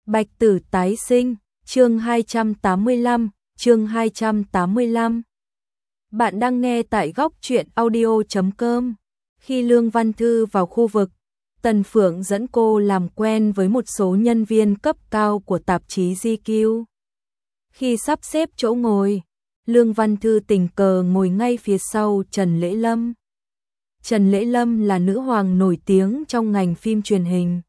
Bạch Tử tái sinh, chương 285, chương 285. Bạn đang nghe tại góc truyện audio.com. Khi Lương Văn Thư vào khu vực, Tần Phượng dẫn cô làm quen với một số nhân viên cấp cao của tạp chí GQ. Khi sắp xếp chỗ ngồi, Lương Văn Thư tình cờ ngồi ngay phía sau Trần Lễ Lâm. Trần Lễ Lâm là nữ hoàng nổi tiếng trong ngành phim truyền hình.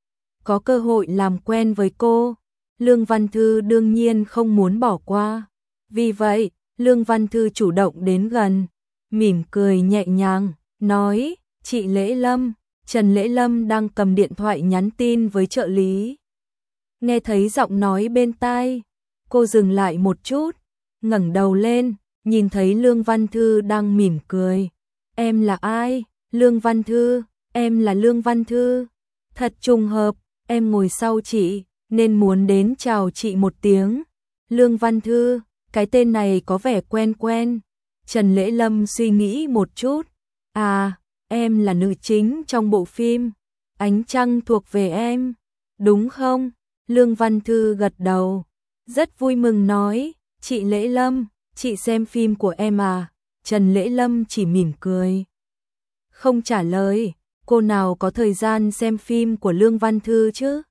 Có cơ hội làm quen với cô, Lương Văn Thư đương nhiên không muốn bỏ qua. Vì vậy, Lương Văn Thư chủ động đến gần, mỉm cười nhẹ nhàng, nói, chị Lễ Lâm. Trần Lễ Lâm đang cầm điện thoại nhắn tin với trợ lý. Nghe thấy giọng nói bên tai, cô dừng lại một chút, ngẩng đầu lên, nhìn thấy Lương Văn Thư đang mỉm cười. Em là ai? Lương Văn Thư, em là Lương Văn Thư. Thật trùng hợp, em ngồi sau chị, nên muốn đến chào chị một tiếng. Lương Văn Thư, cái tên này có vẻ quen quen. Trần Lễ Lâm suy nghĩ một chút. À, em là nữ chính trong bộ phim Ánh Trăng Thuộc Về Em, đúng không? Lương Văn Thư gật đầu, rất vui mừng nói, chị Lễ Lâm, chị xem phim của em à? Trần Lễ Lâm chỉ mỉm cười, không trả lời. Cô nào có thời gian xem phim của Lương Văn Thư chứ?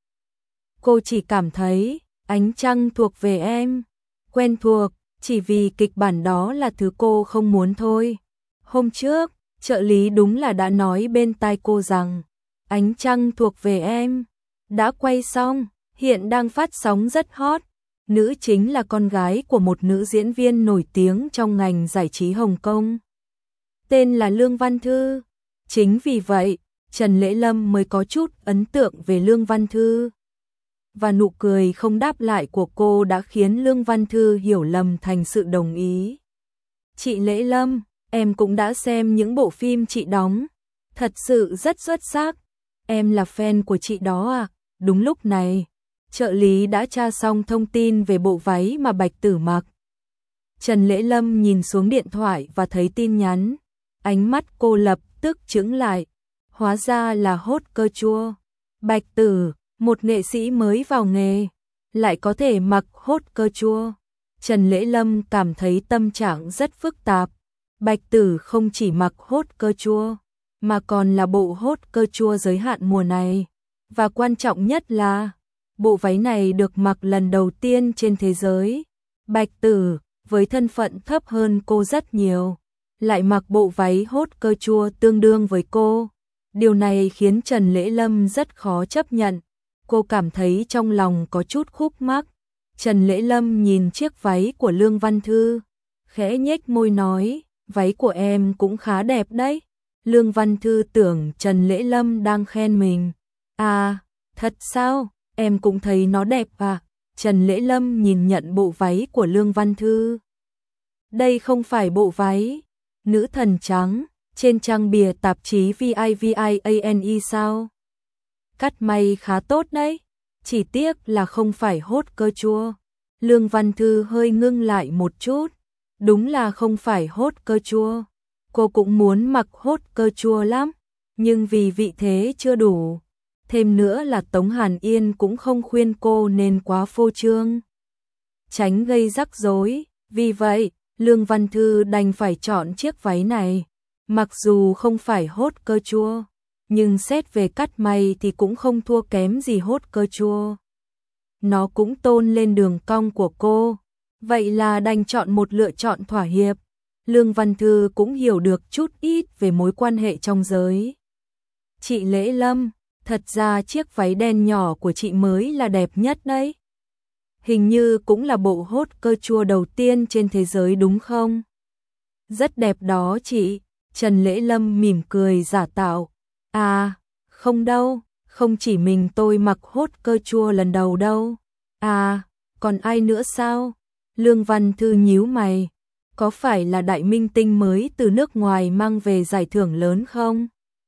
Cô chỉ cảm thấy Ánh Trăng Thuộc Về Em quen thuộc, chỉ vì kịch bản đó là thứ cô không muốn thôi. Hôm trước, trợ lý đúng là đã nói bên tai cô rằng Ánh Trăng Thuộc Về Em đã quay xong, hiện đang phát sóng rất hot. Nữ chính là con gái của một nữ diễn viên nổi tiếng trong ngành giải trí Hồng Kông, tên là Lương Văn Thư. Chính vì vậy, Trần Lễ Lâm mới có chút ấn tượng về Lương Văn Thư. Và nụ cười không đáp lại của cô đã khiến Lương Văn Thư hiểu lầm thành sự đồng ý. Chị Lễ Lâm, em cũng đã xem những bộ phim chị đóng, thật sự rất xuất sắc. Em là fan của chị đó à? Đúng lúc này, trợ lý đã tra xong thông tin về bộ váy mà Bạch Tử mặc. Trần Lễ Lâm nhìn xuống điện thoại và thấy tin nhắn. Ánh mắt cô lập tức chững lại. Hóa ra là hốt cơ chua. Bạch Tử, một nghệ sĩ mới vào nghề, lại có thể mặc hốt cơ chua. Trần Lễ Lâm cảm thấy tâm trạng rất phức tạp. Bạch Tử không chỉ mặc hốt cơ chua, mà còn là bộ hốt cơ chua giới hạn mùa này. Và quan trọng nhất là, bộ váy này được mặc lần đầu tiên trên thế giới. Bạch Tử, với thân phận thấp hơn cô rất nhiều, lại mặc bộ váy hốt cơ chua tương đương với cô. Điều này khiến Trần Lễ Lâm rất khó chấp nhận. Cô cảm thấy trong lòng có chút khúc mắc. Trần Lễ Lâm nhìn chiếc váy của Lương Văn Thư, khẽ nhếch môi nói, váy của em cũng khá đẹp đấy. Lương Văn Thư tưởng Trần Lễ Lâm đang khen mình. À, thật sao? Em cũng thấy nó đẹp à? Trần Lễ Lâm nhìn nhận bộ váy của Lương Văn Thư. Đây không phải bộ váy Nữ Thần Trắng trên trang bìa tạp chí VIVIANE sao? Cắt may khá tốt đấy, chỉ tiếc là không phải hốt cơ chua. Lương Văn Thư hơi ngưng lại một chút. Đúng là không phải hốt cơ chua. Cô cũng muốn mặc hốt cơ chua lắm, nhưng vì vị thế chưa đủ. Thêm nữa là Tống Hàn Yên cũng không khuyên cô nên quá phô trương, tránh gây rắc rối. Vì vậy, Lương Văn Thư đành phải chọn chiếc váy này. Mặc dù không phải hốt cơ chua, nhưng xét về cắt may thì cũng không thua kém gì hốt cơ chua. Nó cũng tôn lên đường cong của cô. Vậy là đành chọn một lựa chọn thỏa hiệp. Lương Văn Thư cũng hiểu được chút ít về mối quan hệ trong giới. Chị Lễ Lâm, thật ra chiếc váy đen nhỏ của chị mới là đẹp nhất đấy. Hình như cũng là bộ hốt cơ chua đầu tiên trên thế giới đúng không? Rất đẹp đó chị. Trần Lễ Lâm mỉm cười giả tạo. À, không đâu, không chỉ mình tôi mặc hốt cơ chua lần đầu đâu. À, còn ai nữa sao? Lương Văn Thư nhíu mày. Có phải là đại minh tinh mới từ nước ngoài mang về giải thưởng lớn không?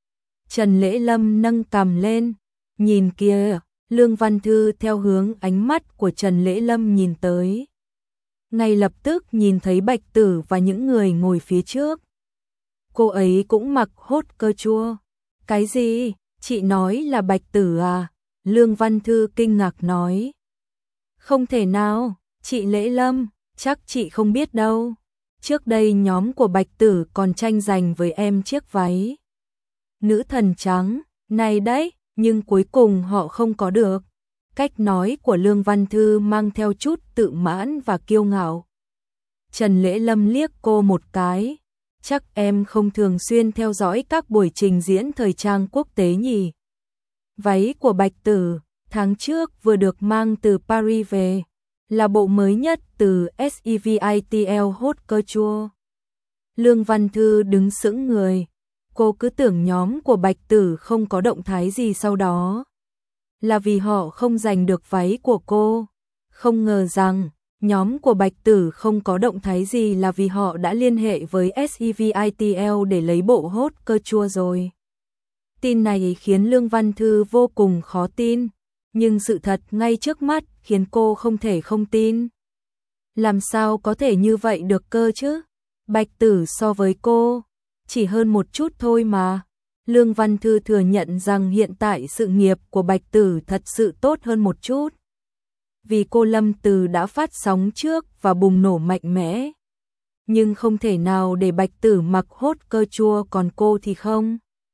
Trần Lễ Lâm nâng cằm lên. Nhìn kìa. Lương Văn Thư theo hướng ánh mắt của Trần Lễ Lâm nhìn tới, ngay lập tức nhìn thấy Bạch Tử và những người ngồi phía trước. Cô ấy cũng mặc hốt cơ chua. Cái gì? Chị nói là Bạch Tử à? Lương Văn Thư kinh ngạc nói. Không thể nào, chị Lễ Lâm, chắc chị không biết đâu. Trước đây nhóm của Bạch Tử còn tranh giành với em chiếc váy nữ thần trắng này đấy, nhưng cuối cùng họ không có được. Cách nói của Lương Văn Thư mang theo chút tự mãn và kiêu ngạo. Trần Lễ Lâm liếc cô một cái. Chắc em không thường xuyên theo dõi các buổi trình diễn thời trang quốc tế nhỉ? Váy của Bạch Tử, tháng trước vừa được mang từ Paris về, là bộ mới nhất từ SEVITL Haute Couture. Lương Văn Thư đứng sững người. Cô cứ tưởng nhóm của Bạch Tử không có động thái gì sau đó, là vì họ không giành được váy của cô. Không ngờ rằng nhóm của Bạch Tử không có động thái gì là vì họ đã liên hệ với SEVITL để lấy bộ Haute Couture rồi. Tin này khiến Lương Văn Thư vô cùng khó tin, nhưng sự thật ngay trước mắt khiến cô không thể không tin. Làm sao có thể như vậy được cơ chứ? Bạch Tử so với cô chỉ hơn một chút thôi mà. Lương Văn Thư thừa nhận rằng hiện tại sự nghiệp của Bạch Tử thật sự tốt hơn một chút. Vì cô Lâm Từ đã phát sóng trước và bùng nổ mạnh mẽ. Nhưng không thể nào để Bạch Tử mặc Haute Couture còn cô thì không.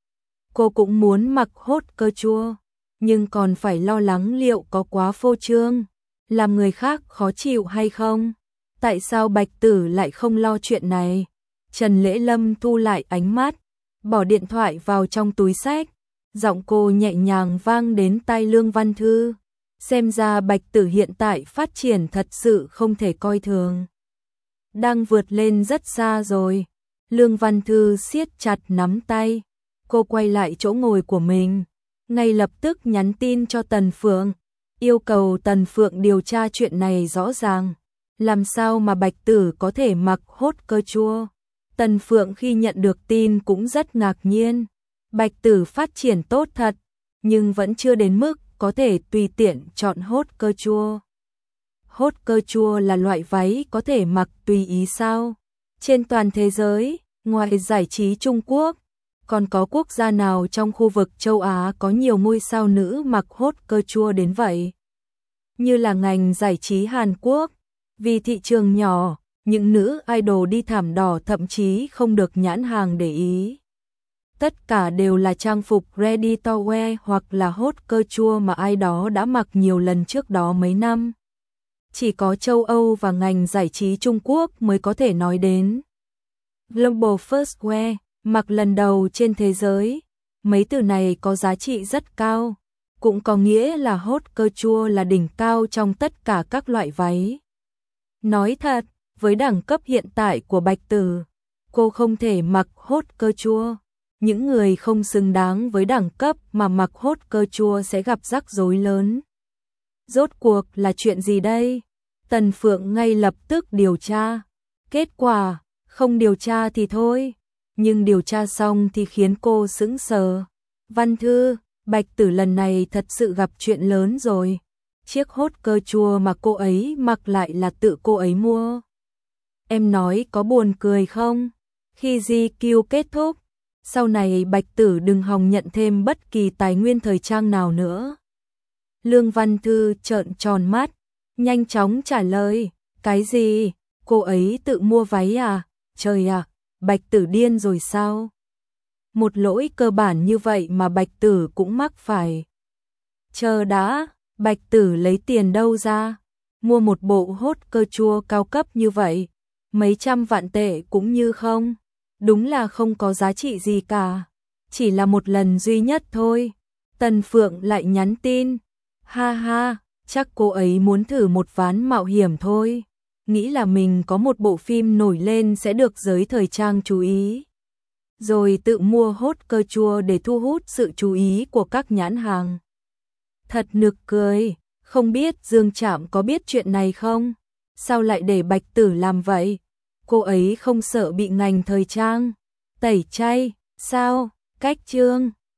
Cô cũng muốn mặc Haute Couture, nhưng còn phải lo lắng liệu có quá phô trương, làm người khác khó chịu hay không. Tại sao Bạch Tử lại không lo chuyện này? Trần Lễ Lâm thu lại ánh mắt, bỏ điện thoại vào trong túi xách. Giọng cô nhẹ nhàng vang đến tai Lương Văn Thư. Xem ra Bạch Tử hiện tại phát triển thật sự không thể coi thường. Đang vượt lên rất xa rồi. Lương Văn Thư siết chặt nắm tay. Cô quay lại chỗ ngồi của mình, ngay lập tức nhắn tin cho Tần Phượng, yêu cầu Tần Phượng điều tra chuyện này rõ ràng. Làm sao mà Bạch Tử có thể mặc Haute Couture? Tần Phượng khi nhận được tin cũng rất ngạc nhiên. Bạch Tử phát triển tốt thật, nhưng vẫn chưa đến mức có thể tùy tiện chọn Haute Couture. Haute Couture là loại váy có thể mặc tùy ý sao? Trên toàn thế giới, ngoài giải trí Trung Quốc, còn có quốc gia nào trong khu vực châu Á có nhiều ngôi sao nữ mặc Haute Couture đến vậy? Như là ngành giải trí Hàn Quốc, vì thị trường nhỏ, những nữ idol đi thảm đỏ thậm chí không được nhãn hàng để ý. Tất cả đều là trang phục ready to wear hoặc là Haute Couture mà ai đó đã mặc nhiều lần trước đó mấy năm. Chỉ có châu Âu và ngành giải trí Trung Quốc mới có thể nói đến. Global First Wear, mặc lần đầu trên thế giới. Mấy từ này có giá trị rất cao, cũng có nghĩa là Haute Couture là đỉnh cao trong tất cả các loại váy. Nói thật, với đẳng cấp hiện tại của Bạch Tử, cô không thể mặc Haute Couture. Những người không xứng đáng với đẳng cấp mà mặc Haute Couture sẽ gặp rắc rối lớn. Rốt cuộc là chuyện gì đây? Tần Phượng ngay lập tức điều tra. Kết quả, không điều tra thì thôi, nhưng điều tra xong thì khiến cô sững sờ. Văn Thư, Bạch Tử lần này thật sự gặp chuyện lớn rồi. Chiếc Haute Couture mà cô ấy mặc lại là tự cô ấy mua. Em nói có buồn cười không? Khi GQ kết thúc, sau này Bạch Tử đừng hòng nhận thêm bất kỳ tài nguyên thời trang nào nữa. Lương Văn Thư trợn tròn mắt, nhanh chóng trả lời. Cái gì? Cô ấy tự mua váy à? Trời ạ, Bạch Tử điên rồi sao? Một lỗi cơ bản như vậy mà Bạch Tử cũng mắc phải. Chờ đã, Bạch Tử lấy tiền đâu ra? Mua một bộ Haute Couture cao cấp như vậy, mấy trăm vạn tệ cũng như không. Đúng là không có giá trị gì cả. Chỉ là một lần duy nhất thôi. Tần Phượng lại nhắn tin. Ha ha, chắc cô ấy muốn thử một ván mạo hiểm thôi. Nghĩ là mình có một bộ phim nổi lên sẽ được giới thời trang chú ý. Rồi tự mua Haute Couture để thu hút sự chú ý của các nhãn hàng. Thật nực cười, không biết Dương Trạm có biết chuyện này không? Sao lại để Bạch Tử làm vậy? Cô ấy không sợ bị ngành thời trang tẩy chay sao? Cách chương